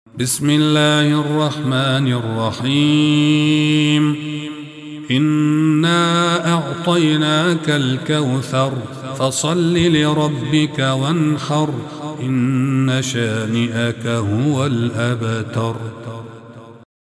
بسم الله الرحمن الرحيم إنا أعطيناك الكوثر فصل لربك وانحر إن شانئك هو الأبتر.